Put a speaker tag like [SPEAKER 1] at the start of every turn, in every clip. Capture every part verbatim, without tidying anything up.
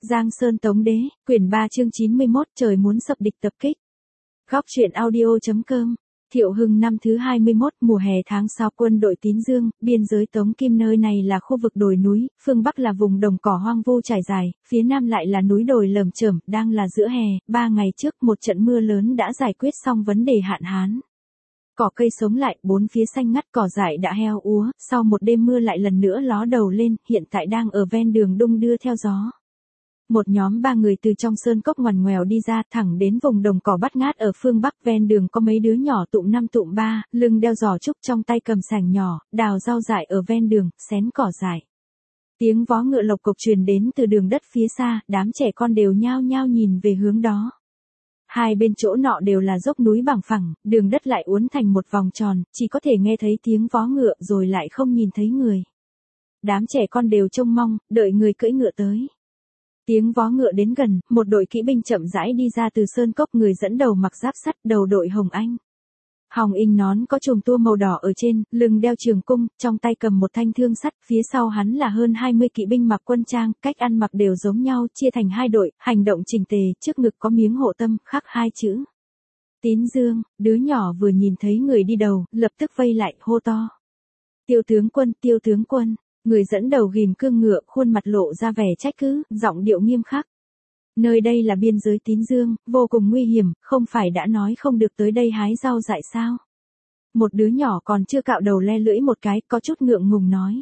[SPEAKER 1] Giang Sơn Tống Đế, quyển ba chương chín mươi mốt, trời muốn sập địch tập kích. Góc truyện audio.com. Thiệu Hưng năm thứ hai mươi mốt, mùa hè tháng sáu, quân đội Tín Dương, biên giới Tống Kim. Nơi này là khu vực đồi núi, phương Bắc là vùng đồng cỏ hoang vu trải dài, phía Nam lại là núi đồi lởm chởm. Đang là giữa hè, ba ngày trước một trận mưa lớn đã giải quyết xong vấn đề hạn hán. Cỏ cây sống lại, bốn phía xanh ngắt, cỏ dại đã heo úa, sau một đêm mưa lại lần nữa ló đầu lên, hiện tại đang ở ven đường đung đưa theo gió. Một nhóm ba người từ trong sơn cốc ngoằn ngoèo đi ra, thẳng đến vùng đồng cỏ bát ngát ở phương Bắc. Ven đường có mấy đứa nhỏ tụm năm tụm ba, lưng đeo giỏ trúc, trong tay cầm sàng nhỏ, đào rau dại ở ven đường, xén cỏ dại. Tiếng vó ngựa lộc cộc truyền đến từ đường đất phía xa, đám trẻ con đều nhao nhao nhìn về hướng đó. Hai bên chỗ nọ đều là dốc núi bằng phẳng, đường đất lại uốn thành một vòng tròn, chỉ có thể nghe thấy tiếng vó ngựa rồi lại không nhìn thấy người. Đám trẻ con đều trông mong, đợi người cưỡi ngựa tới. Tiếng vó ngựa đến gần, một đội kỵ binh chậm rãi đi ra từ sơn cốc, người dẫn đầu mặc giáp sắt, đầu đội hồng anh. Hồng in nón có chùm tua màu đỏ ở trên, lưng đeo trường cung, trong tay cầm một thanh thương sắt, phía sau hắn là hơn hai mươi kỵ binh mặc quân trang, cách ăn mặc đều giống nhau, chia thành hai đội, hành động chỉnh tề, trước ngực có miếng hộ tâm, khắc hai chữ. Tín Dương, đứa nhỏ vừa nhìn thấy người đi đầu, lập tức vây lại, hô to. Tiêu tướng quân, tiêu tướng quân. Người dẫn đầu ghim cương ngựa, khuôn mặt lộ ra vẻ trách cứ, giọng điệu nghiêm khắc. Nơi đây là biên giới Tín Dương, vô cùng nguy hiểm, không phải đã nói không được tới đây hái rau dại sao? Một đứa nhỏ còn chưa cạo đầu le lưỡi một cái, có chút ngượng ngùng nói.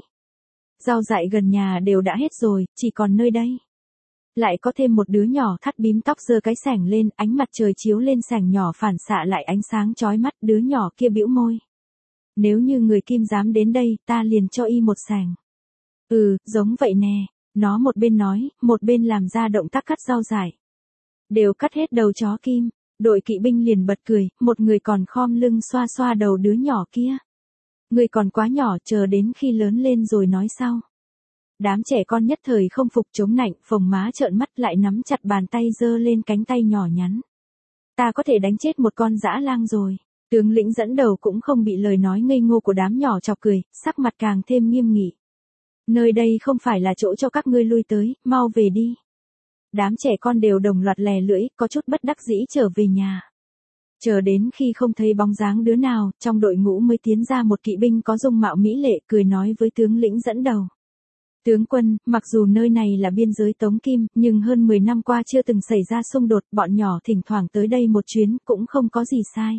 [SPEAKER 1] Rau dại gần nhà đều đã hết rồi, chỉ còn nơi đây. Lại có thêm một đứa nhỏ thắt bím tóc giơ cái sẻng lên, ánh mặt trời chiếu lên sẻng nhỏ phản xạ lại ánh sáng chói mắt, đứa nhỏ kia bĩu môi. Nếu như người Kim dám đến đây, ta liền cho y một sẻng. Ừ, giống vậy nè, nó một bên nói, một bên làm ra động tác cắt rau dại. Đều cắt hết đầu chó Kim, đội kỵ binh liền bật cười, một người còn khom lưng xoa xoa đầu đứa nhỏ kia. Người còn quá nhỏ, chờ đến khi lớn lên rồi nói sau. Đám trẻ con nhất thời không phục, chống nạnh, phồng má trợn mắt, lại nắm chặt bàn tay giơ lên cánh tay nhỏ nhắn. Ta có thể đánh chết một con dã lang rồi. Tướng lĩnh dẫn đầu cũng không bị lời nói ngây ngô của đám nhỏ chọc cười, sắc mặt càng thêm nghiêm nghị. Nơi đây không phải là chỗ cho các ngươi lui tới, mau về đi. Đám trẻ con đều đồng loạt lè lưỡi, có chút bất đắc dĩ trở về nhà. Chờ đến khi không thấy bóng dáng đứa nào, trong đội ngũ mới tiến ra một kỵ binh có dung mạo mỹ lệ, cười nói với tướng lĩnh dẫn đầu. Tướng quân, mặc dù nơi này là biên giới Tống Kim, nhưng hơn mười năm qua chưa từng xảy ra xung đột, bọn nhỏ thỉnh thoảng tới đây một chuyến, cũng không có gì sai.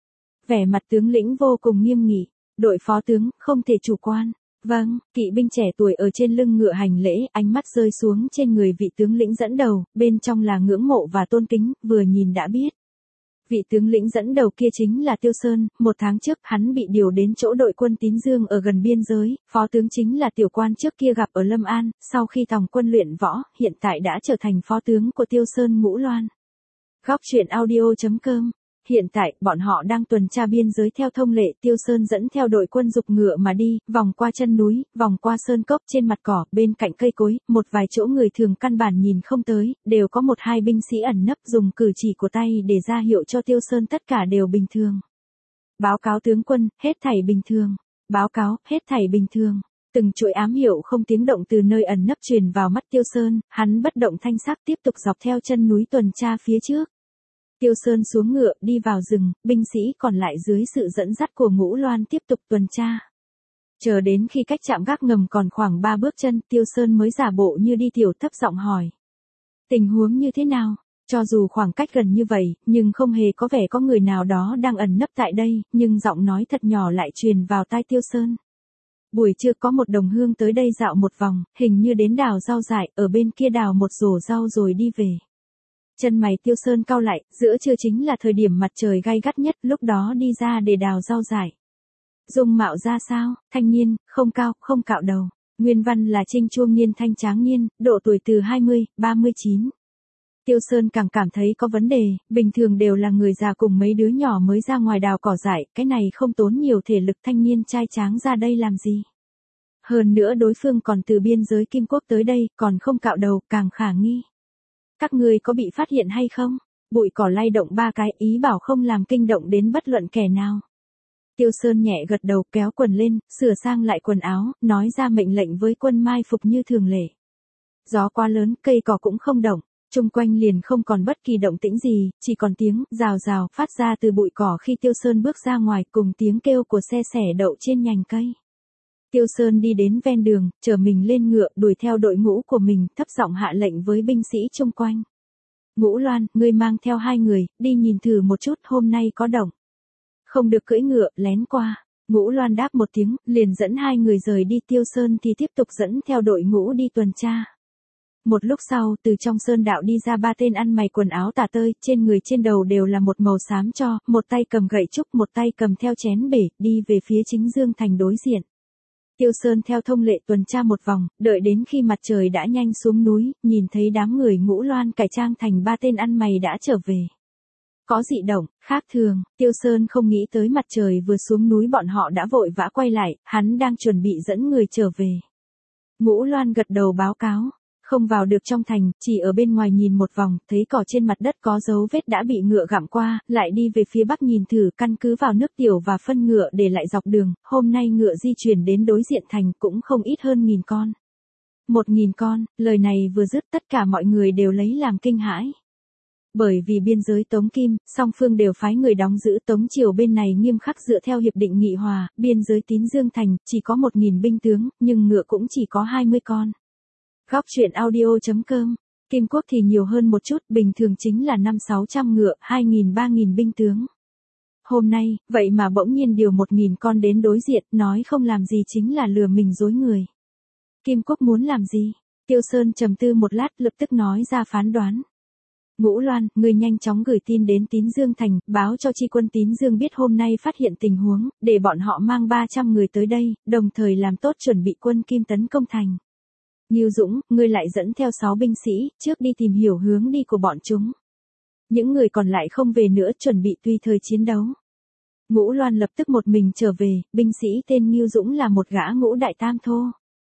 [SPEAKER 1] Vẻ mặt tướng lĩnh vô cùng nghiêm nghị, đội phó tướng, không thể chủ quan. Vâng, kỵ binh trẻ tuổi ở trên lưng ngựa hành lễ, ánh mắt rơi xuống trên người vị tướng lĩnh dẫn đầu, bên trong là ngưỡng mộ và tôn kính, vừa nhìn đã biết. Vị tướng lĩnh dẫn đầu kia chính là Tiêu Sơn, một tháng trước hắn bị điều đến chỗ đội quân Tín Dương ở gần biên giới, phó tướng chính là tiểu quan trước kia gặp ở Lâm An, sau khi tòng quân luyện võ, hiện tại đã trở thành phó tướng của Tiêu Sơn Ngũ Loan. Góc truyện audio.com. Hiện tại, bọn họ đang tuần tra biên giới theo thông lệ, Tiêu Sơn dẫn theo đội quân dục ngựa mà đi, vòng qua chân núi, vòng qua sơn cốc, trên mặt cỏ, bên cạnh cây cối, một vài chỗ người thường căn bản nhìn không tới, đều có một hai binh sĩ ẩn nấp dùng cử chỉ của tay để ra hiệu cho Tiêu Sơn tất cả đều bình thường. Báo cáo tướng quân, hết thảy bình thường. Báo cáo, hết thảy bình thường. Từng chuỗi ám hiệu không tiếng động từ nơi ẩn nấp truyền vào mắt Tiêu Sơn, hắn bất động thanh sắc tiếp tục dọc theo chân núi tuần tra phía trước. Tiêu Sơn xuống ngựa, đi vào rừng, binh sĩ còn lại dưới sự dẫn dắt của Ngũ Loan tiếp tục tuần tra. Chờ đến khi cách trạm gác ngầm còn khoảng ba bước chân, Tiêu Sơn mới giả bộ như đi tiểu thấp giọng hỏi. Tình huống như thế nào? Cho dù khoảng cách gần như vậy, nhưng không hề có vẻ có người nào đó đang ẩn nấp tại đây, nhưng giọng nói thật nhỏ lại truyền vào tai Tiêu Sơn. Buổi trưa có một đồng hương tới đây dạo một vòng, hình như đến đào rau dại, ở bên kia đào một rổ rau rồi đi về. Chân mày Tiêu Sơn cau lại, giữa trưa chính là thời điểm mặt trời gay gắt nhất, lúc đó đi ra để đào rau dại. Dung mạo ra sao? Thanh niên, không cao, không cạo đầu. Nguyên văn là Trinh Chuông Niên Thanh Tráng Niên, độ tuổi từ hai mươi, ba mươi chín. Tiêu Sơn càng cảm thấy có vấn đề, bình thường đều là người già cùng mấy đứa nhỏ mới ra ngoài đào cỏ dại, cái này không tốn nhiều thể lực, thanh niên trai tráng ra đây làm gì? Hơn nữa đối phương còn từ biên giới Kim Quốc tới đây, còn không cạo đầu, càng khả nghi. Các ngươi có bị phát hiện hay không? Bụi cỏ lay động ba cái, ý bảo không làm kinh động đến bất luận kẻ nào. Tiêu Sơn nhẹ gật đầu, kéo quần lên, sửa sang lại quần áo, nói ra mệnh lệnh với quân mai phục như thường lệ. Gió quá lớn, cây cỏ cũng không động, chung quanh liền không còn bất kỳ động tĩnh gì, chỉ còn tiếng rào rào phát ra từ bụi cỏ khi Tiêu Sơn bước ra ngoài cùng tiếng kêu của xe xẻ đậu trên nhành cây. Tiêu Sơn đi đến ven đường, chở mình lên ngựa, đuổi theo đội ngũ của mình, thấp giọng hạ lệnh với binh sĩ chung quanh. Ngũ Loan, ngươi mang theo hai người, đi nhìn thử một chút hôm nay có động. Không được cưỡi ngựa, lén qua. Ngũ Loan đáp một tiếng, liền dẫn hai người rời đi. Tiêu Sơn thì tiếp tục dẫn theo đội ngũ đi tuần tra. Một lúc sau, từ trong sơn đạo đi ra ba tên ăn mày quần áo tả tơi, trên người trên đầu đều là một màu xám cho, một tay cầm gậy trúc, một tay cầm theo chén bể, đi về phía chính Dương Thành đối diện. Tiêu Sơn theo thông lệ tuần tra một vòng, đợi đến khi mặt trời đã nhanh xuống núi, nhìn thấy đám người Ngũ Loan cải trang thành ba tên ăn mày đã trở về. Có dị động, khác thường, Tiêu Sơn không nghĩ tới mặt trời vừa xuống núi bọn họ đã vội vã quay lại, hắn đang chuẩn bị dẫn người trở về. Ngũ Loan gật đầu báo cáo, không vào được trong thành, chỉ ở bên ngoài nhìn một vòng, thấy cỏ trên mặt đất có dấu vết đã bị ngựa gặm qua, lại đi về phía bắc nhìn thử, căn cứ vào nước tiểu và phân ngựa để lại dọc đường, hôm nay ngựa di chuyển đến đối diện thành cũng không ít hơn nghìn con. Một nghìn con, lời này vừa dứt tất cả mọi người đều lấy làm kinh hãi. Bởi vì biên giới Tống Kim, song phương đều phái người đóng giữ Tống Triều bên này nghiêm khắc dựa theo hiệp định nghị hòa, biên giới Tín Dương Thành, chỉ có một nghìn binh tướng, nhưng ngựa cũng chỉ có hai mươi con. Góc truyện audio chấm com, Kim Quốc thì nhiều hơn một chút, bình thường chính là năm sáu trăm ngựa, hai nghìn ba nghìn binh tướng. Hôm nay, vậy mà bỗng nhiên điều một nghìn con đến đối diện, nói không làm gì chính là lừa mình dối người. Kim Quốc muốn làm gì? Tiêu Sơn trầm tư một lát lập tức nói ra phán đoán. Ngũ Loan, ngươi nhanh chóng gửi tin đến Tín Dương Thành, báo cho chi quân Tín Dương biết hôm nay phát hiện tình huống, để bọn họ mang ba trăm người tới đây, đồng thời làm tốt chuẩn bị quân Kim tấn công thành. Ngưu Dũng, ngươi lại dẫn theo sáu binh sĩ, trước đi tìm hiểu hướng đi của bọn chúng. Những người còn lại không về nữa, chuẩn bị tùy thời chiến đấu. Ngũ Loan lập tức một mình trở về, binh sĩ tên Ngưu Dũng là một gã ngũ đại tam thô.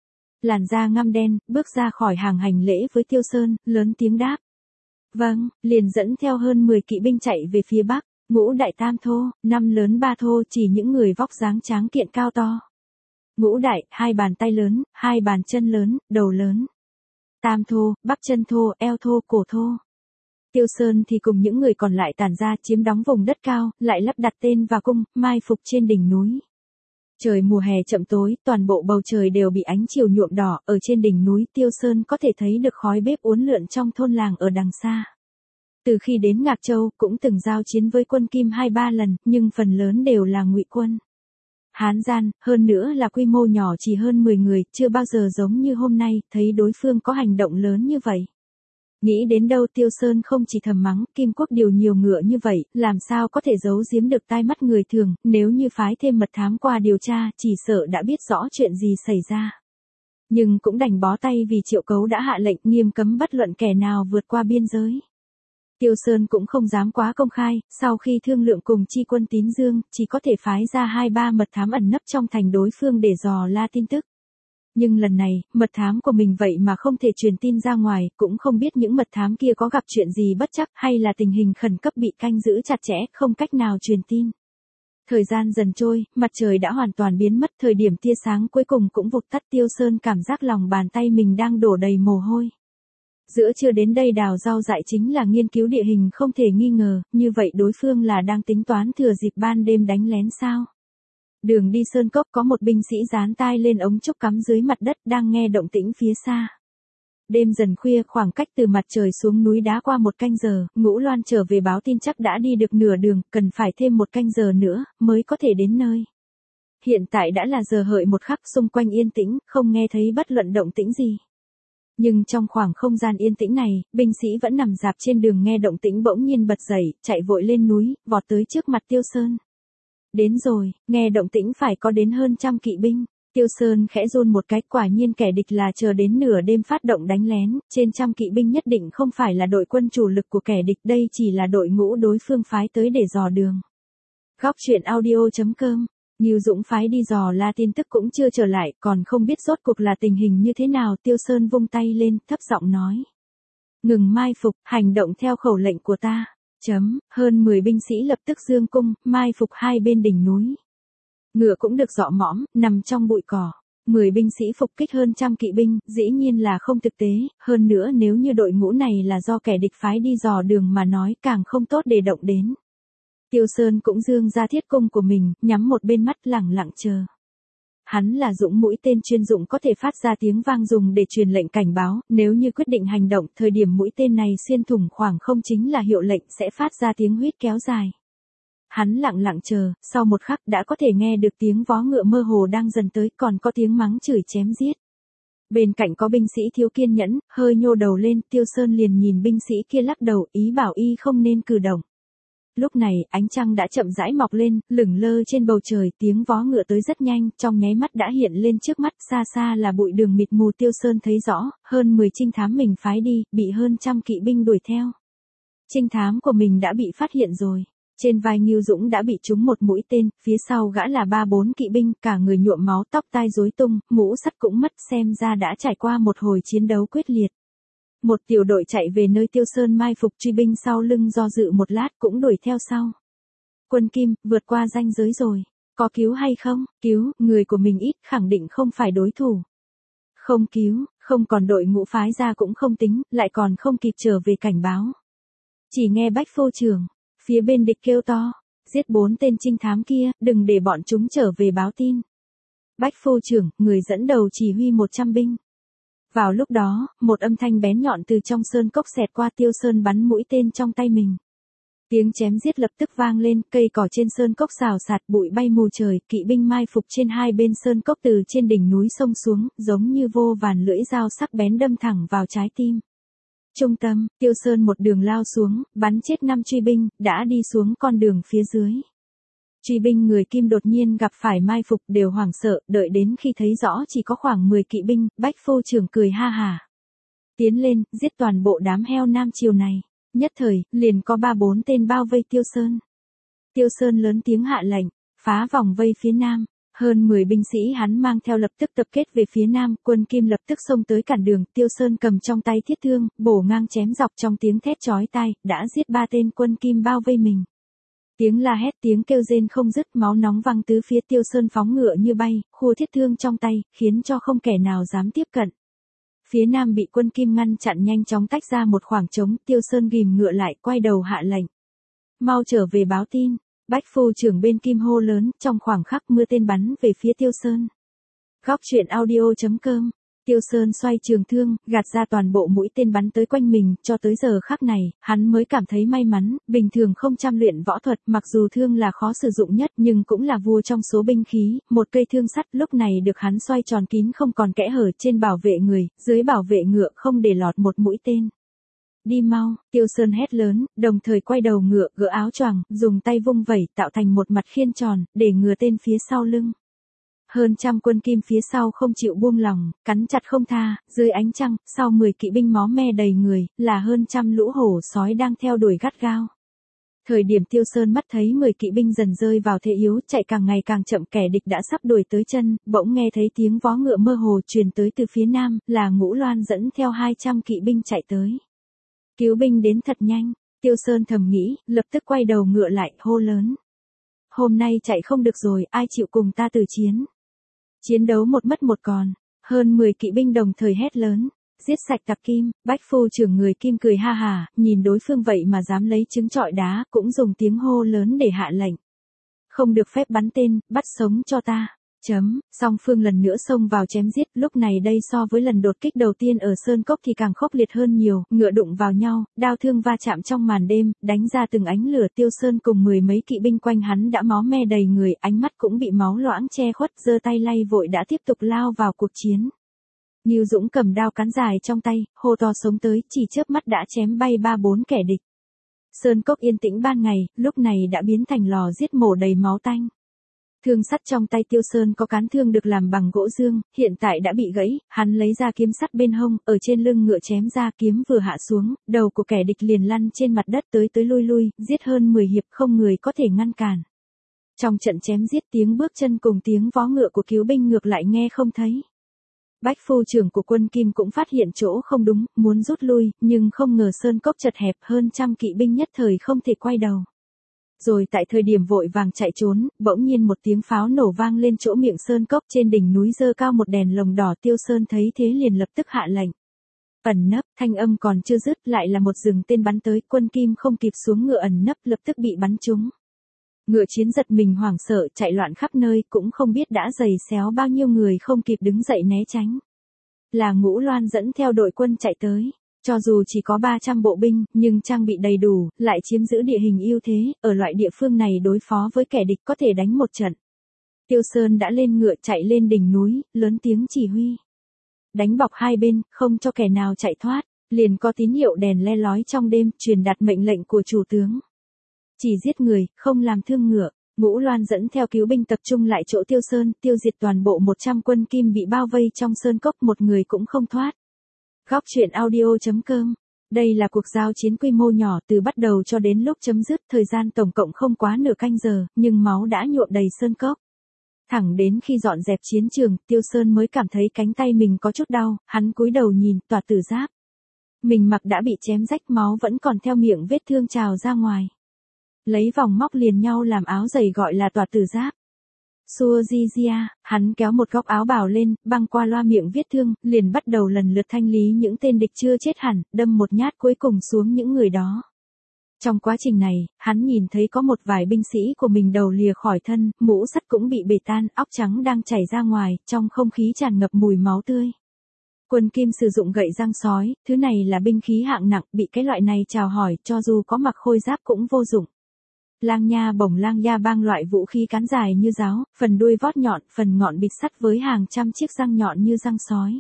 [SPEAKER 1] Làn da ngăm đen, bước ra khỏi hàng hành lễ với Tiêu Sơn, lớn tiếng đáp. Vâng, liền dẫn theo hơn mười kỵ binh chạy về phía bắc, ngũ đại tam thô, năm lớn ba thô chỉ những người vóc dáng tráng kiện cao to. Ngũ đại, hai bàn tay lớn, hai bàn chân lớn, đầu lớn. Tam thô, bắp chân thô, eo thô, cổ thô. Tiêu Sơn thì cùng những người còn lại tản ra chiếm đóng vùng đất cao, lại lắp đặt tên và cung, mai phục trên đỉnh núi. Trời mùa hè chậm tối, toàn bộ bầu trời đều bị ánh chiều nhuộm đỏ, ở trên đỉnh núi Tiêu Sơn có thể thấy được khói bếp uốn lượn trong thôn làng ở đằng xa. Từ khi đến Ngạc Châu, cũng từng giao chiến với quân Kim hai ba lần, nhưng phần lớn đều là ngụy quân. Hán gian, hơn nữa là quy mô nhỏ chỉ hơn mười người, chưa bao giờ giống như hôm nay, thấy đối phương có hành động lớn như vậy. Nghĩ đến đâu Tiêu Sơn không chỉ thầm mắng, Kim Quốc điều nhiều ngựa như vậy, làm sao có thể giấu giếm được tai mắt người thường, nếu như phái thêm mật thám qua điều tra, chỉ sợ đã biết rõ chuyện gì xảy ra. Nhưng cũng đành bó tay vì Triệu Cấu đã hạ lệnh nghiêm cấm bất luận kẻ nào vượt qua biên giới. Tiêu Sơn cũng không dám quá công khai, sau khi thương lượng cùng chi quân Tín Dương, chỉ có thể phái ra hai ba mật thám ẩn nấp trong thành đối phương để dò la tin tức. Nhưng lần này, mật thám của mình vậy mà không thể truyền tin ra ngoài, cũng không biết những mật thám kia có gặp chuyện gì bất trắc hay là tình hình khẩn cấp bị canh giữ chặt chẽ, không cách nào truyền tin. Thời gian dần trôi, mặt trời đã hoàn toàn biến mất, thời điểm tia sáng cuối cùng cũng vụt tắt. Tiêu Sơn cảm giác lòng bàn tay mình đang đổ đầy mồ hôi. Giữa trưa đến đây đào rau dại chính là nghiên cứu địa hình không thể nghi ngờ, như vậy đối phương là đang tính toán thừa dịp ban đêm đánh lén sao? Đường đi sơn cốc có một binh sĩ dán tai lên ống trúc cắm dưới mặt đất đang nghe động tĩnh phía xa. Đêm dần khuya, khoảng cách từ mặt trời xuống núi đá qua một canh giờ, Ngũ Loan trở về báo tin chắc đã đi được nửa đường, cần phải thêm một canh giờ nữa, mới có thể đến nơi. Hiện tại đã là giờ hợi một khắc, xung quanh yên tĩnh, không nghe thấy bất luận động tĩnh gì. Nhưng trong khoảng không gian yên tĩnh này, binh sĩ vẫn nằm rạp trên đường nghe động tĩnh bỗng nhiên bật dậy, chạy vội lên núi, vọt tới trước mặt Tiêu Sơn. Đến rồi, nghe động tĩnh phải có đến hơn trăm kỵ binh. Tiêu Sơn khẽ run một cái, quả nhiên kẻ địch là chờ đến nửa đêm phát động đánh lén, trên trăm kỵ binh nhất định không phải là đội quân chủ lực của kẻ địch, đây chỉ là đội ngũ đối phương phái tới để dò đường. Góc truyện audio chấm com, Ngưu Dũng phái đi dò la tin tức cũng chưa trở lại, còn không biết rốt cuộc là tình hình như thế nào. Tiêu Sơn vung tay lên, thấp giọng nói. Ngừng mai phục, hành động theo khẩu lệnh của ta. Chấm, hơn mười binh sĩ lập tức dương cung, mai phục hai bên đỉnh núi. Ngựa cũng được dọ mõm, nằm trong bụi cỏ. mười binh sĩ phục kích hơn trăm kỵ binh, dĩ nhiên là không thực tế, hơn nữa nếu như đội ngũ này là do kẻ địch phái đi dò đường mà nói càng không tốt để động đến. Tiêu Sơn cũng dương ra thiết cung của mình, nhắm một bên mắt lẳng lặng chờ. Hắn là dũng mũi tên chuyên dụng có thể phát ra tiếng vang dùng để truyền lệnh cảnh báo, nếu như quyết định hành động, thời điểm mũi tên này xuyên thủng khoảng không chính là hiệu lệnh sẽ phát ra tiếng huýt kéo dài. Hắn lặng lặng chờ, sau một khắc đã có thể nghe được tiếng vó ngựa mơ hồ đang dần tới, còn có tiếng mắng chửi chém giết. Bên cạnh có binh sĩ thiếu kiên nhẫn, hơi nhô đầu lên, Tiêu Sơn liền nhìn binh sĩ kia lắc đầu, ý bảo y không nên cử động. Lúc này, ánh trăng đã chậm rãi mọc lên, lửng lơ trên bầu trời, tiếng vó ngựa tới rất nhanh, trong nháy mắt đã hiện lên trước mắt, xa xa là bụi đường mịt mù. Tiêu Sơn thấy rõ, hơn mười trinh thám mình phái đi, bị hơn trăm kỵ binh đuổi theo. Trinh thám của mình đã bị phát hiện rồi. Trên vai Ngưu Dũng đã bị trúng một mũi tên, phía sau gã là ba bốn kỵ binh, cả người nhuộm máu, tóc tai rối tung, mũ sắt cũng mất, xem ra đã trải qua một hồi chiến đấu quyết liệt. Một tiểu đội chạy về nơi Tiêu Sơn mai phục, truy binh sau lưng do dự một lát cũng đuổi theo sau. Quân Kim, vượt qua ranh giới rồi. Có cứu hay không? Cứu, người của mình ít, khẳng định không phải đối thủ. Không cứu, không còn đội ngũ phái ra cũng không tính, lại còn không kịp trở về cảnh báo. Chỉ nghe Bách Phô trưởng, phía bên địch kêu to, giết bốn tên trinh thám kia, đừng để bọn chúng trở về báo tin. Bách Phô trưởng, người dẫn đầu chỉ huy một trăm binh. Vào lúc đó, một âm thanh bén nhọn từ trong sơn cốc xẹt qua. Tiêu Sơn bắn mũi tên trong tay mình. Tiếng chém giết lập tức vang lên, cây cỏ trên sơn cốc xào xạc, bụi bay mù trời, kỵ binh mai phục trên hai bên sơn cốc từ trên đỉnh núi xông xuống, giống như vô vàn lưỡi dao sắc bén đâm thẳng vào trái tim. Trung tâm, Tiêu Sơn một đường lao xuống, bắn chết năm truy binh, đã đi xuống con đường phía dưới. Truy binh người Kim đột nhiên gặp phải mai phục đều hoảng sợ, đợi đến khi thấy rõ chỉ có khoảng mười kỵ binh, Bách Phô trưởng cười ha hả. Tiến lên, giết toàn bộ đám heo Nam Triều này. Nhất thời, liền có ba bốn tên bao vây Tiêu Sơn. Tiêu Sơn lớn tiếng hạ lệnh, phá vòng vây phía Nam. Hơn mười binh sĩ hắn mang theo lập tức tập kết về phía Nam, quân Kim lập tức xông tới cản đường, Tiêu Sơn cầm trong tay thiết thương, bổ ngang chém dọc, trong tiếng thét chói tai, đã giết ba tên quân Kim bao vây mình. Tiếng la hét, tiếng kêu rên không dứt, máu nóng văng tứ phía. Tiêu Sơn phóng ngựa như bay, khua thiết thương trong tay, khiến cho không kẻ nào dám tiếp cận. Phía Nam bị quân Kim ngăn chặn, nhanh chóng tách ra một khoảng trống, Tiêu Sơn ghim ngựa lại, quay đầu hạ lệnh. Mau trở về báo tin. Bách Phô trưởng bên Kim hô lớn, trong khoảng khắc mưa tên bắn về phía Tiêu Sơn. Góc truyện audio chấm com. Tiêu Sơn xoay trường thương, gạt ra toàn bộ mũi tên bắn tới quanh mình, cho tới giờ khắc này, hắn mới cảm thấy may mắn, bình thường không chăm luyện võ thuật, mặc dù thương là khó sử dụng nhất nhưng cũng là vua trong số binh khí, một cây thương sắt lúc này được hắn xoay tròn kín không còn kẽ hở, trên bảo vệ người, dưới bảo vệ ngựa, không để lọt một mũi tên. Đi mau, Tiêu Sơn hét lớn, đồng thời quay đầu ngựa, gỡ áo choàng, dùng tay vung vẩy, tạo thành một mặt khiên tròn, để ngừa tên phía sau lưng. Hơn trăm quân Kim phía sau không chịu buông lòng, cắn chặt không tha, dưới ánh trăng, sau mười kỵ binh máu me đầy người, là hơn trăm lũ hổ sói đang theo đuổi gắt gao. Thời điểm Tiêu Sơn mắt thấy mười kỵ binh dần rơi vào thế yếu, chạy càng ngày càng chậm, kẻ địch đã sắp đuổi tới chân, bỗng nghe thấy tiếng vó ngựa mơ hồ truyền tới từ phía Nam, là Ngũ Loan dẫn theo hai trăm kỵ binh chạy tới. Cứu binh đến thật nhanh, Tiêu Sơn thầm nghĩ, lập tức quay đầu ngựa lại, hô lớn. Hôm nay chạy không được rồi, ai chịu cùng ta tử chiến? Chiến đấu một mất một còn, hơn mười kỵ binh đồng thời hét lớn, giết sạch tặc Kim. Bách Phô trưởng người Kim cười ha hả, nhìn đối phương vậy mà dám lấy trứng trọi đá, cũng dùng tiếng hô lớn để hạ lệnh. Không được phép bắn tên, bắt sống cho ta. Chấm, song phương lần nữa xông vào chém giết, lúc này đây so với lần đột kích đầu tiên ở Sơn Cốc thì càng khốc liệt hơn nhiều, ngựa đụng vào nhau, đao thương va chạm trong màn đêm, đánh ra từng ánh lửa. Tiêu Sơn cùng mười mấy kỵ binh quanh hắn đã máu me đầy người, ánh mắt cũng bị máu loãng che khuất, giơ tay lay vội đã tiếp tục lao vào cuộc chiến. Ngưu Dũng cầm đao cán dài trong tay, hô to sống tới, chỉ chớp mắt đã chém bay ba bốn kẻ địch. Sơn Cốc yên tĩnh ban ngày, lúc này đã biến thành lò giết mổ đầy máu tanh. Thương sắt trong tay Tiêu Sơn có cán thương được làm bằng gỗ dương, hiện tại đã bị gãy, hắn lấy ra kiếm sắt bên hông, ở trên lưng ngựa chém ra, kiếm vừa hạ xuống, đầu của kẻ địch liền lăn trên mặt đất tới tới lui lui, giết hơn mười hiệp không người có thể ngăn cản. Trong trận chém giết, tiếng bước chân cùng tiếng vó ngựa của cứu binh ngược lại nghe không thấy. Bách Phu trưởng của quân Kim cũng phát hiện chỗ không đúng, muốn rút lui, nhưng không ngờ Sơn Cốc chật hẹp, hơn trăm kỵ binh nhất thời không thể quay đầu. Rồi tại thời điểm vội vàng chạy trốn, bỗng nhiên một tiếng pháo nổ vang lên chỗ miệng sơn cốc trên đỉnh núi dơ cao một đèn lồng đỏ. Tiêu Sơn thấy thế liền lập tức hạ lệnh. Ẩn nấp, thanh âm còn chưa dứt lại là một rừng tên bắn tới, Quân Kim không kịp xuống ngựa ẩn nấp lập tức bị bắn trúng. Ngựa chiến giật mình hoảng sợ chạy loạn khắp nơi, cũng không biết đã giày xéo bao nhiêu người không kịp đứng dậy né tránh. Là Ngũ Loan dẫn theo đội quân chạy tới. Cho dù chỉ có ba trăm bộ binh, nhưng trang bị đầy đủ, lại chiếm giữ địa hình ưu thế, ở loại địa phương này đối phó với kẻ địch có thể đánh một trận. Tiêu Sơn đã lên ngựa chạy lên đỉnh núi, lớn tiếng chỉ huy. Đánh bọc hai bên, không cho kẻ nào chạy thoát, liền có tín hiệu đèn le lói trong đêm, truyền đạt mệnh lệnh của chủ tướng. Chỉ giết người, không làm thương ngựa. Ngũ Loan dẫn theo cứu binh tập trung lại chỗ Tiêu Sơn, tiêu diệt toàn bộ một trăm quân Kim bị bao vây trong sơn cốc, một người cũng không thoát. Góc truyện audio chấm com. Đây là cuộc giao chiến quy mô nhỏ, từ bắt đầu cho đến lúc chấm dứt, thời gian tổng cộng không quá nửa canh giờ, nhưng máu đã nhuộm đầy sơn cốc. Thẳng đến khi dọn dẹp chiến trường, Tiêu Sơn mới cảm thấy cánh tay mình có chút đau, hắn cúi đầu nhìn, tỏa tử giáp. Mình mặc đã bị chém rách, máu vẫn còn theo miệng vết thương trào ra ngoài. Lấy vòng móc liền nhau làm áo giày gọi là tỏa tử giáp. Xua di gia, hắn kéo một góc áo bào lên, băng qua loa miệng vết thương, liền bắt đầu lần lượt thanh lý những tên địch chưa chết hẳn, đâm một nhát cuối cùng xuống những người đó. Trong quá trình này, hắn nhìn thấy có một vài binh sĩ của mình đầu lìa khỏi thân, mũ sắt cũng bị bể tan, óc trắng đang chảy ra ngoài, trong không khí tràn ngập mùi máu tươi. Quân Kim sử dụng gậy răng sói, thứ này là binh khí hạng nặng, bị cái loại này chào hỏi, cho dù có mặc khôi giáp cũng vô dụng. Lang nha bổng lang nha bang loại vũ khí cán dài như giáo, phần đuôi vót nhọn, phần ngọn bịt sắt với hàng trăm chiếc răng nhọn như răng sói.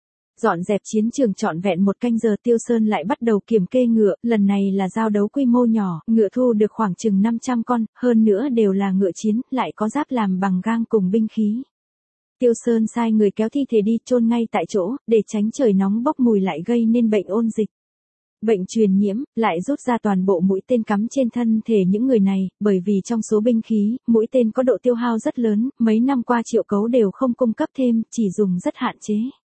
[SPEAKER 1] Dọn dẹp chiến trường trọn vẹn một canh giờ, Tiêu Sơn lại bắt đầu kiểm kê ngựa, lần này là giao đấu quy mô nhỏ, ngựa thu được khoảng chừng năm trăm con, hơn nữa đều là ngựa chiến, lại có giáp làm bằng gang cùng binh khí. Tiêu Sơn sai người kéo thi thể đi chôn ngay tại chỗ, để tránh trời nóng bốc mùi lại gây nên bệnh ôn dịch. Bệnh truyền nhiễm, lại rút ra toàn bộ mũi tên cắm trên thân thể những người này, bởi vì trong số binh khí, mũi tên có độ tiêu hao rất lớn, mấy năm qua Triệu Cấu đều không cung cấp thêm, chỉ dùng rất hạn chế.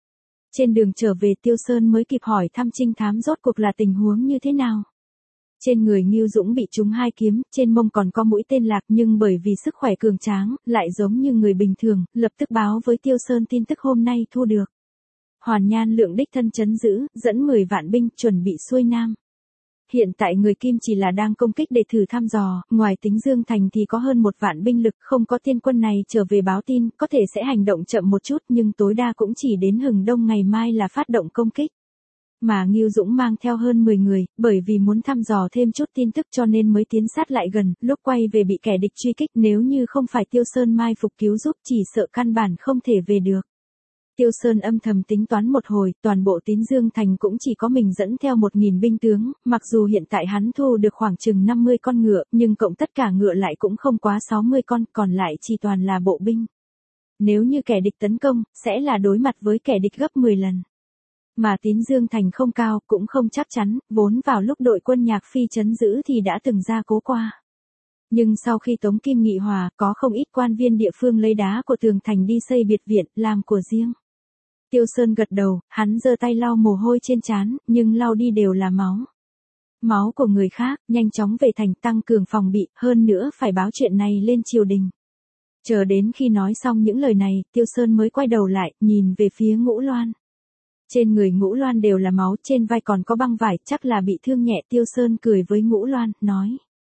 [SPEAKER 1] Trên đường trở về Tiêu Sơn mới kịp hỏi thăm trinh thám rốt cuộc là tình huống như thế nào. Trên người Ngưu Dũng bị trúng hai kiếm, trên mông còn có mũi tên lạc, nhưng bởi vì sức khỏe cường tráng, lại giống như người bình thường, lập tức báo với Tiêu Sơn tin tức hôm nay thu được. Hoàn Nhan Lượng đích thân trấn giữ, dẫn mười vạn binh, chuẩn bị xuôi nam. Hiện tại người Kim chỉ là đang công kích để thử thăm dò, ngoài tính Dương Thành thì có hơn một vạn binh lực, không có tiên quân này trở về báo tin, có thể sẽ hành động chậm một chút, nhưng tối đa cũng chỉ đến hừng đông ngày mai là phát động công kích. Mà Ngưu Dũng mang theo hơn mười người, bởi vì muốn thăm dò thêm chút tin tức cho nên mới tiến sát lại gần, lúc quay về bị kẻ địch truy kích, nếu như không phải Tiêu Sơn mai phục cứu giúp chỉ sợ căn bản không thể về được. Tiêu Sơn âm thầm tính toán một hồi, toàn bộ Tín Dương Thành cũng chỉ có mình dẫn theo một nghìn binh tướng, mặc dù hiện tại hắn thu được khoảng chừng năm mươi con ngựa, nhưng cộng tất cả ngựa lại cũng không quá sáu mươi con, còn lại chỉ toàn là bộ binh. Nếu như kẻ địch tấn công, sẽ là đối mặt với kẻ địch gấp mười lần. Mà Tín Dương Thành không cao, cũng không chắc chắn, vốn vào lúc đội quân Nhạc Phi trấn giữ thì đã từng ra cố qua. Nhưng sau khi Tống Kim nghị hòa, có không ít quan viên địa phương lấy đá của tường thành đi xây biệt viện, làm của riêng. Tiêu Sơn gật đầu, hắn giơ tay lau mồ hôi trên trán, nhưng lau đi đều là máu. Máu của người khác, nhanh chóng về thành tăng cường phòng bị, hơn nữa phải báo chuyện này lên triều đình. Chờ đến khi nói xong những lời này, Tiêu Sơn mới quay đầu lại, nhìn về phía Ngũ Loan. Trên người Ngũ Loan đều là máu, trên vai còn có băng vải, chắc là bị thương nhẹ. Tiêu Sơn cười với Ngũ Loan, nói.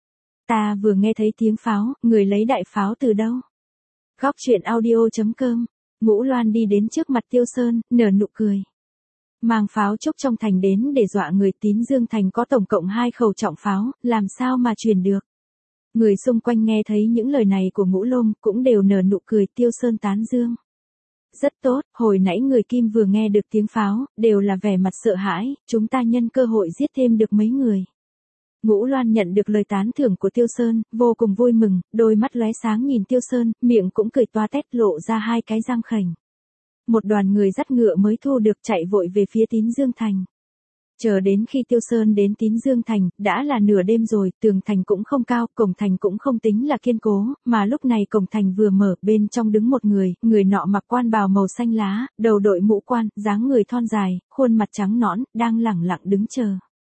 [SPEAKER 1] Ta vừa nghe thấy tiếng pháo, người lấy đại pháo từ đâu? Góc truyện audio chấm com. Ngũ Loan đi đến trước mặt Tiêu Sơn, nở nụ cười. Mang pháo trúc trong thành đến để dọa người. Tín Dương Thành có tổng cộng hai khẩu trọng pháo, làm sao mà truyền được? Người xung quanh nghe thấy những lời này của Ngũ Lôm, cũng đều nở nụ cười. Tiêu Sơn tán dương. Rất tốt, hồi nãy người Kim vừa nghe được tiếng pháo, đều là vẻ mặt sợ hãi, chúng ta nhân cơ hội giết thêm được mấy người. Ngũ Loan nhận được lời tán thưởng của Tiêu Sơn, vô cùng vui mừng, đôi mắt lóe sáng nhìn Tiêu Sơn, miệng cũng cười toa tét lộ ra hai cái răng khểnh. Một đoàn người dắt ngựa mới thu được chạy vội về phía Tín Dương Thành. Chờ đến khi Tiêu Sơn đến Tín Dương Thành, đã là nửa đêm rồi, tường thành cũng không cao, cổng thành cũng không tính là kiên cố, mà lúc này cổng thành vừa mở, bên trong đứng một người, người nọ mặc quan bào màu xanh lá, đầu đội mũ quan, dáng người thon dài, khuôn mặt trắng nõn, đang lẳng lặng đứng chờ.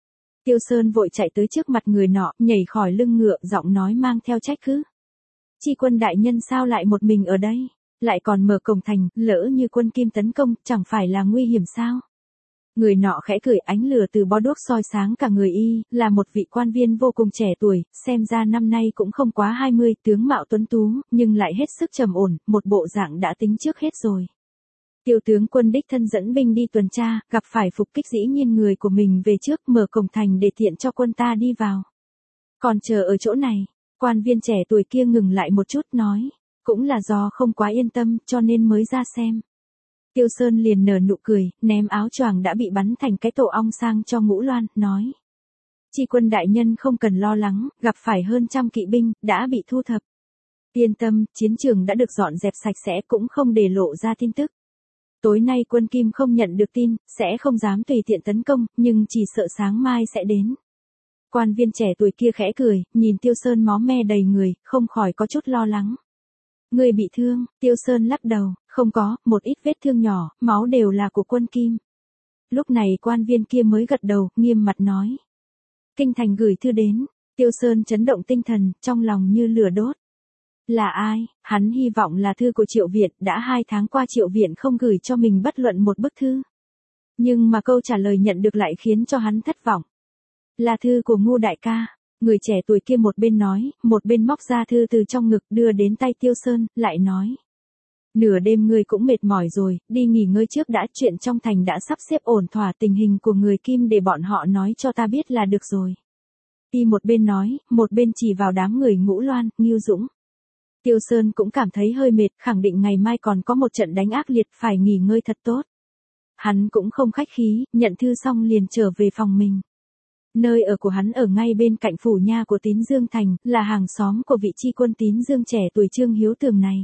[SPEAKER 1] Tiêu Sơn vội chạy tới trước mặt người nọ, nhảy khỏi lưng ngựa, giọng nói mang theo trách cứ. Chi quân đại nhân sao lại một mình ở đây? Lại còn mở cổng thành, lỡ như quân Kim tấn công, chẳng phải là nguy hiểm sao? Người nọ khẽ cười, ánh lửa từ bó đuốc soi sáng cả người y, là một vị quan viên vô cùng trẻ tuổi, xem ra năm nay cũng không quá hai mươi, tướng mạo tuấn tú, nhưng lại hết sức trầm ổn, một bộ dạng đã tính trước hết rồi. Tiêu tướng quân đích thân dẫn binh đi tuần tra, gặp phải phục kích dĩ nhiên người của mình về trước, mở cổng thành để tiện cho quân ta đi vào. Còn chờ ở chỗ này, quan viên trẻ tuổi kia ngừng lại một chút nói, cũng là do không quá yên tâm cho nên mới ra xem. Tiêu Sơn liền nở nụ cười, ném áo choàng đã bị bắn thành cái tổ ong sang cho Ngũ Loan, nói. Chi quân đại nhân không cần lo lắng, gặp phải hơn trăm kỵ binh, đã bị thu thập. Yên tâm, chiến trường đã được dọn dẹp sạch sẽ, cũng không để lộ ra tin tức. Tối nay quân Kim không nhận được tin, sẽ không dám tùy tiện tấn công, nhưng chỉ sợ sáng mai sẽ đến. Quan viên trẻ tuổi kia khẽ cười, nhìn Tiêu Sơn máu me đầy người, không khỏi có chút lo lắng. Người bị thương, Tiêu Sơn lắc đầu, không có, một ít vết thương nhỏ, máu đều là của quân Kim. Lúc này quan viên kia mới gật đầu, nghiêm mặt nói. Kinh thành gửi thư đến, Tiêu Sơn chấn động tinh thần, trong lòng như lửa đốt. Là ai? Hắn hy vọng là thư của Triệu Viện, đã hai tháng qua Triệu Viện không gửi cho mình bất luận một bức thư. Nhưng mà câu trả lời nhận được lại khiến cho hắn thất vọng. Là thư của Ngô đại ca. Người trẻ tuổi kia một bên nói, một bên móc ra thư từ trong ngực đưa đến tay Tiêu Sơn, lại nói. Nửa đêm ngươi cũng mệt mỏi rồi, đi nghỉ ngơi trước đã, chuyện trong thành đã sắp xếp ổn thỏa, tình hình của người Kim để bọn họ nói cho ta biết là được rồi. Y một bên nói, một bên chỉ vào đám người Ngũ Loan, Ngưu Dũng. Tiêu Sơn cũng cảm thấy hơi mệt, khẳng định ngày mai còn có một trận đánh ác liệt, phải nghỉ ngơi thật tốt. Hắn cũng không khách khí, nhận thư xong liền trở về phòng mình. Nơi ở của hắn ở ngay bên cạnh phủ nha của Tín Dương Thành, là hàng xóm của vị chi quân Tín Dương trẻ tuổi Trương Hiếu Tường này.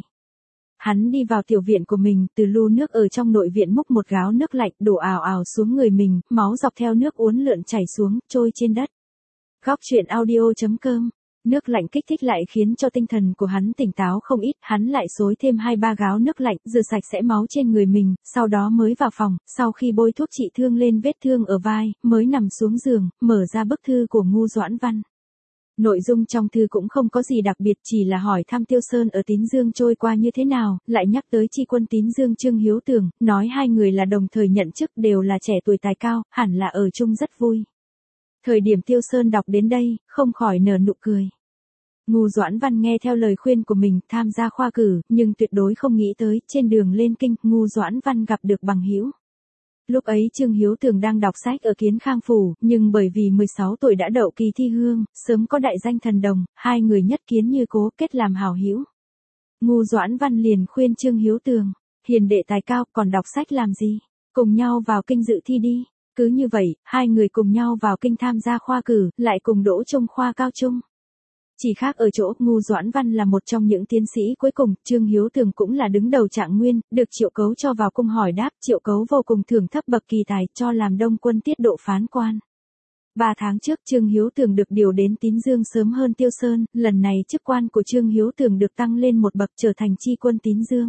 [SPEAKER 1] Hắn đi vào tiểu viện của mình, từ lu nước ở trong nội viện múc một gáo nước lạnh, đổ ào ào xuống người mình, máu dọc theo nước uốn lượn chảy xuống, trôi trên đất. Góc truyện audio chấm com. Nước lạnh kích thích lại khiến cho tinh thần của hắn tỉnh táo không ít, hắn lại xối thêm hai ba gáo nước lạnh, rửa sạch sẽ máu trên người mình, sau đó mới vào phòng, sau khi bôi thuốc trị thương lên vết thương ở vai, mới nằm xuống giường, mở ra bức thư của Ngu Doãn Văn. Nội dung trong thư cũng không có gì đặc biệt, chỉ là hỏi thăm Tiêu Sơn ở Tín Dương trôi qua như thế nào, lại nhắc tới chi quân Tín Dương Trương Hiếu Tường, nói hai người là đồng thời nhận chức, đều là trẻ tuổi tài cao, hẳn là ở chung rất vui. Thời điểm Tiêu Sơn đọc đến đây, không khỏi nở nụ cười. Ngu Doãn Văn nghe theo lời khuyên của mình, tham gia khoa cử, nhưng tuyệt đối không nghĩ tới, trên đường lên kinh, Ngu Doãn Văn gặp được bằng hữu. Lúc ấy Trương Hiếu Tường đang đọc sách ở Kiến Khang Phủ, nhưng bởi vì mười sáu tuổi đã đậu kỳ thi hương, sớm có đại danh thần đồng, hai người nhất kiến như cố, kết làm hảo hữu. Ngu Doãn Văn liền khuyên Trương Hiếu Tường, hiền đệ tài cao, còn đọc sách làm gì? Cùng nhau vào kinh dự thi đi. Cứ như vậy, hai người cùng nhau vào kinh tham gia khoa cử, lại cùng đỗ trong khoa cao trung. Chỉ khác ở chỗ, Ngu Doãn Văn là một trong những tiến sĩ cuối cùng, Trương Hiếu Tường cũng là đứng đầu trạng nguyên, được Triệu Cấu cho vào cung hỏi đáp, Triệu Cấu vô cùng thưởng thấp bậc kỳ tài, cho làm Đông Quân tiết độ phán quan. Ba tháng trước Trương Hiếu Tường được điều đến Tín Dương sớm hơn Tiêu Sơn, lần này chức quan của Trương Hiếu Tường được tăng lên một bậc, trở thành chi quân Tín Dương.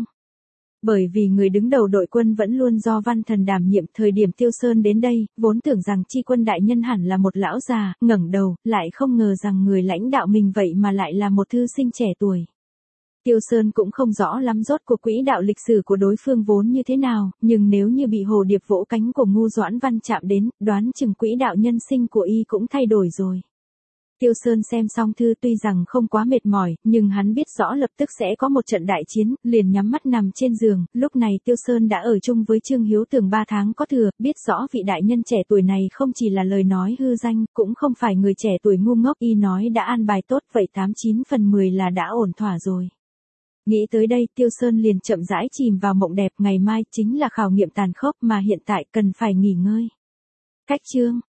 [SPEAKER 1] Bởi vì người đứng đầu đội quân vẫn luôn do Văn Thần đảm nhiệm, thời điểm Tiêu Sơn đến đây, vốn tưởng rằng chi quân đại nhân hẳn là một lão già, ngẩng đầu, lại không ngờ rằng người lãnh đạo mình vậy mà lại là một thư sinh trẻ tuổi. Tiêu Sơn cũng không rõ lắm rốt cuộc quỹ đạo lịch sử của đối phương vốn như thế nào, nhưng nếu như bị hồ điệp vỗ cánh của Ngu Doãn Văn chạm đến, đoán chừng quỹ đạo nhân sinh của y cũng thay đổi rồi. Tiêu Sơn xem xong thư tuy rằng không quá mệt mỏi, nhưng hắn biết rõ lập tức sẽ có một trận đại chiến, liền nhắm mắt nằm trên giường, lúc này Tiêu Sơn đã ở chung với Trương Hiếu Tường ba tháng có thừa, biết rõ vị đại nhân trẻ tuổi này không chỉ là lời nói hư danh, cũng không phải người trẻ tuổi ngu ngốc, y nói đã an bài tốt, vậy tám chín phần mười là đã ổn thỏa rồi. Nghĩ tới đây, Tiêu Sơn liền chậm rãi chìm vào mộng đẹp, ngày mai chính là khảo nghiệm tàn khốc mà hiện tại cần phải nghỉ ngơi. Cách chương